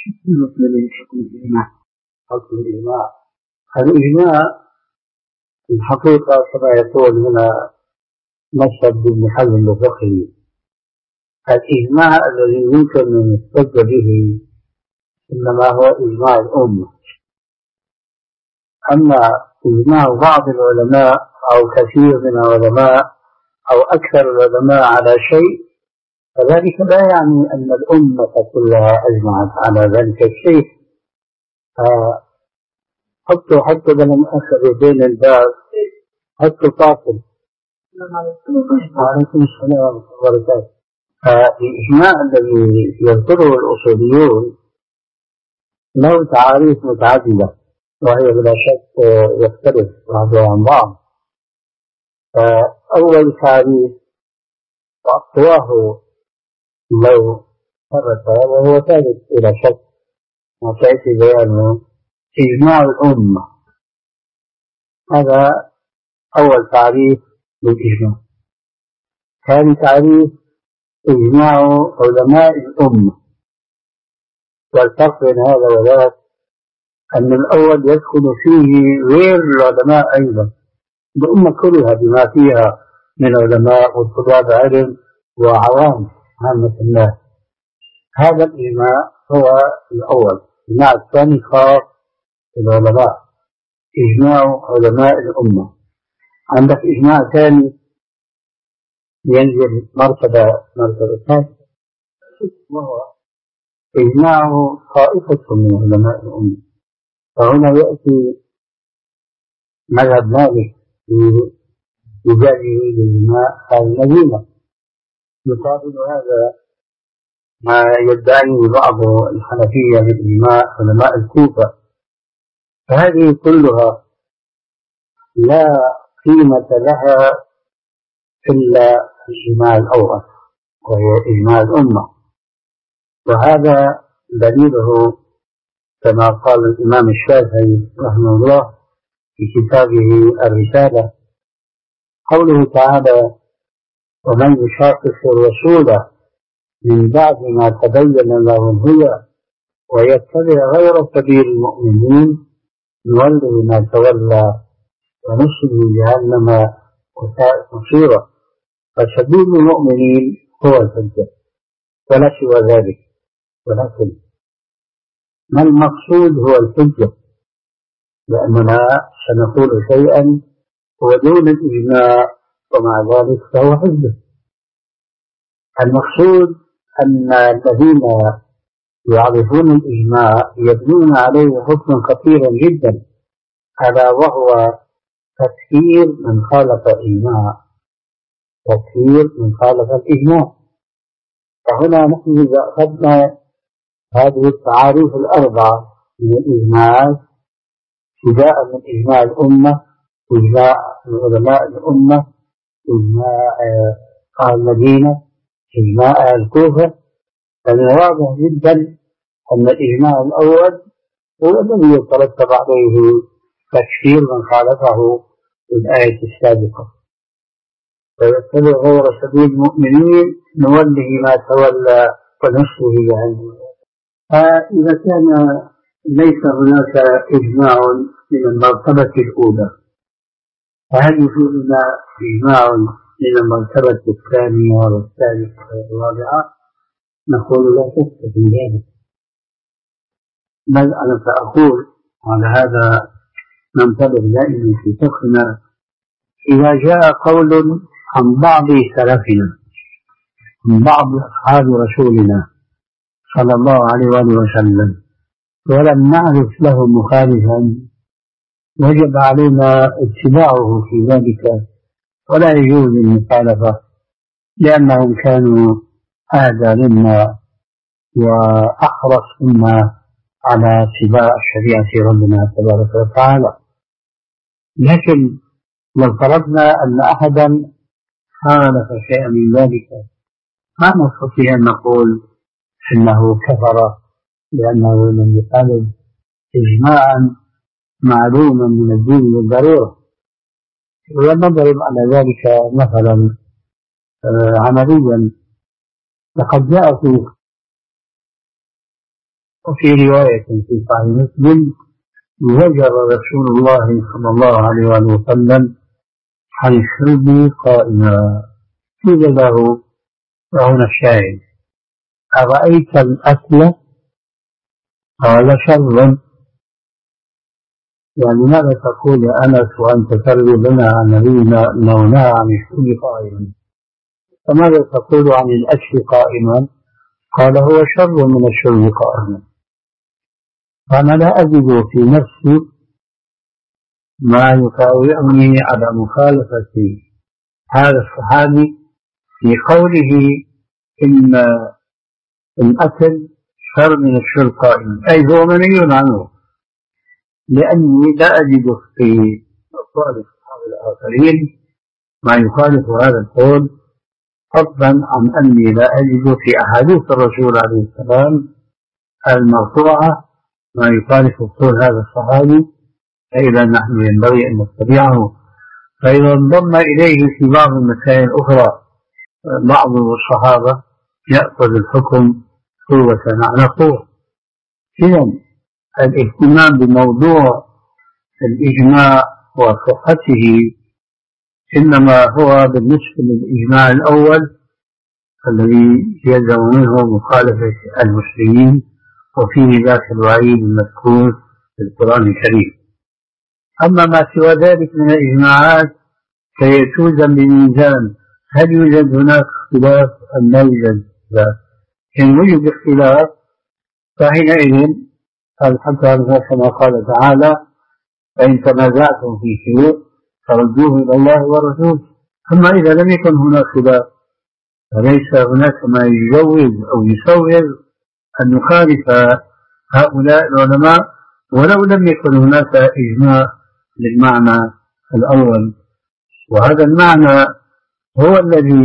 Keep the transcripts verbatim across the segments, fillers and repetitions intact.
بالنسبة لحكم الإجماع، حكم الإجماع الإجماع الحقيقة كما يقول هنا مشهد بن حزم الفقهي، الإجماع الذي يمكن أن يحتج به إنما هو إجماع الأمة. أما إجماع بعض العلماء أو كثير من العلماء أو أكثر العلماء على شيء فذلك لا يعني أن الأمة كلها أجمعت على ذلك الشيء. حتى حتى لما أخذ بين الباب حتى فاصل. وعليكم السلام ورحمة الله وبركاته. الإجماع الذي يذكره الأصوليون له تعاريف متعددة وهي بلا شك يختلف بعضها عن بعض. أول تعريف وأقواه لو ثبت وهو ثابت بلا شك وسيأتي بيانه إجماع الأمة، هذا أول تعريف للإجماع. ثاني تعريف إجماع علماء الأمة، والفرق بين هذا وذاك أن الأول يدخل فيه غير العلماء أيضا، الأمة كلها بما فيها من علماء وطلاب علم وعوام عامة الناس. هذا الإجماع هو الأول. الإجماع الثاني خاص بالعلماء، إجماع علماء الأمة. عندك إجماع ثاني ينزل مرتبة مرتبة ثانية وهو إجماع طائفة من علماء الأمة. فهنا يأتي مذهب مالك بجانب الإجماع أهل المدينة، يقابل هذا ما يدعيه بعض الحنفية بإجماع علماء الكوفة. فهذه كلها لا قيمة لها إلا الإجماع الأول وهو إجماع الأمة. وهذا دليله كما قال الإمام الشافعي رحمه الله في كتابه الرسالة قوله تعالى: ومن يشاقق الرسول من بعد ما تبين له الهدى ويتبع غير سبيل المؤمنين نوله ما تولى ونصله جهنم وساءت مصيرا. فسبيل المؤمنين هو الحجة ولا سوى ذلك، ولكن ما المقصود هو الحجة، لأننا سنقول شيئا ودون الإجماع ومع ذلك فهو حجة. المقصود أن الذين يعرفون الإجماع يبنون عليه حكما خطيرا جدا، ألا وهو تكفير من خالف الإجماع، تكفير من خالف الإجماع. فهنا نحن إذا أخذنا هذه التعاريف الأربعة من الإجماع، ابتداء من إجماع الأمة، إجماع علماء الأمة، إجماع أهل المدينة، إجماع أهل الكوفة، فمن واضح جدا أن الإجماع الأول هو الذي يترتب عليه تكفير من خالفه في الآية السابقة. فيتبع غير سبيل المؤمنين نوله ما تولى ونصله جهنم. فإذا كان ليس هناك إجماع من المرتبة الأولى فهل يجوز لنا إجماع من المرتبة الثانية والثالثة والرابعة؟ نقول لا شك في ذلك، بل أنا سأقول على هذا ننتبه دائما في فقهنا. إذا جاء قول عن بعض سلفنا من بعض أصحاب رسولنا صلى الله عليه وآله وسلم ولم نعرف له مخالفا وجب علينا اتباعه في ذلك ولا يجوز المخالفة، لأنهم كانوا أهدى منا وأحرص منا على اتباع شريعة ربنا تبارك وتعالى. لكن لو فرضنا أن أحدا خالف شيئا من ذلك ما نستطيع أن نقول إنه كفر لأنه لم يخالف إجماعا معلوما من الدين بالضرورة. ونضرب على ذلك مثلا عمليا، لقد جاء في وفي رواية في صحيح مسلم زجر رسول الله صلى الله عليه وسلم عن الشرب قائما. قيل له وهنا الشاهد: أرأيت الأكل؟ قال: شر. يعني ماذا تقول يا أنس وأنت تروي لنا عن نبينا أنه نهى عن الشرب قائما، فماذا تقول عن الأكل قائما؟ قال: هو شر من الشرب قائما. فأنا لا أجد في نفسي ما يطاوعني على مخالفة هذا الصحابي في قوله إن الأكل شر من الشرب قائما، أي هو منهي عنه، لأني لا أجد في أقوال الصحابة الآخرين ما يخالف هذا القول، فضلا عن أني لا أجد في أحاديث الرسول عليه السلام المرفوعة ما يخالف قول هذا الصحابي، فإذا نحن ينبغي أن نتبعه. فإذا انضم إليه في بعض المسائل الأخرى بعض الصحابة يأخذ الحكم قوة على قوة. إذن الاهتمام بموضوع الإجماع وصحته إنما هو بالنسبة للإجماع الأول الذي يلزم منه مخالفة المسلمين، وفيه ذاك الوعيد المذكور في القرآن الكريم. أما ما سوى ذلك من الإجماعات فيتوزن بميزان هل يوجد هناك اختلاف أم لا يوجد اختلاف. إن وجد اختلاف فحينئذ الحكم كما قال تعالى: فإن تنازعتم في شيء فردوه إلى الله والرسول. أما إذا لم يكن هناك خلاف فليس هناك ما يجوز أو يسوغ أن نخالف هؤلاء العلماء ولو لم يكن هناك إجماع للمعنى الأول. وهذا المعنى هو الذي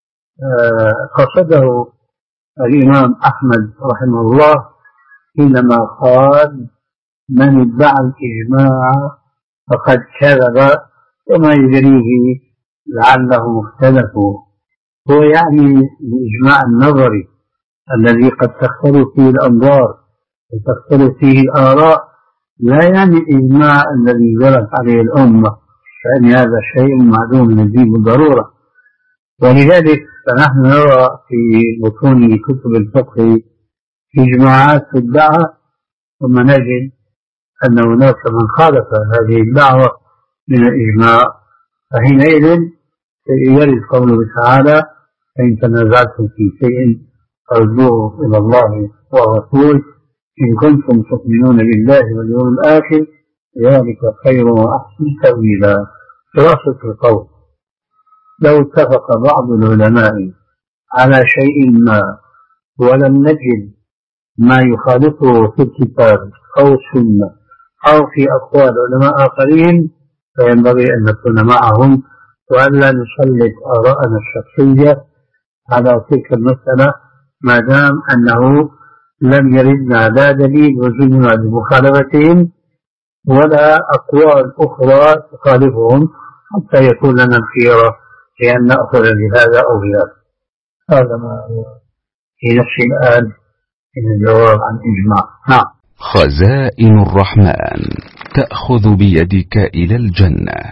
قصده الإمام أحمد رحمه الله حينما قال: من ادعى الإجماع فقد كذب وما يدريه لعله مختلف. هو يعني الإجماع النظري الذي قد تختلف فيه الأنظار وتختلف فيه الآراء، لا يعني الإجماع الذي جرت عليه الأمة، فإن هذا شيء معلوم من الدين بالضرورة. ولذلك فنحن نرى في بطون كتب الفقه إجماعات تدعى ثم نجد أن هناك من خالف هذه الدعوة من الإجماع، فحينئذ يرد قوله تعالى: فإن تنازعتم في شيء فردوه إلى الله والرسول إن كنتم تؤمنون بالله واليوم الآخر ذلك خير وأحسن تأويلا. خلاصة القول: لو اتفق بعض العلماء على شيء ما ولم نجد ما يخالفه في الكتاب أو السنة أو في أقوال علماء آخرين فينبغي أن نكون معهم وألا نسلط آراءنا الشخصية على تلك المسألة ما دام أنه لم يردنا لا دليل وجدنا بمخالفتهم ولا أقوال أخرى تخالفهم حتى يكون لنا الخيار في أن نأخذ بهذا أو بهذا. هذا ما في نفس الآن من الجواب عن إجماع. نعم. خزائن الرحمن تأخذ بيدك إلى الجنة.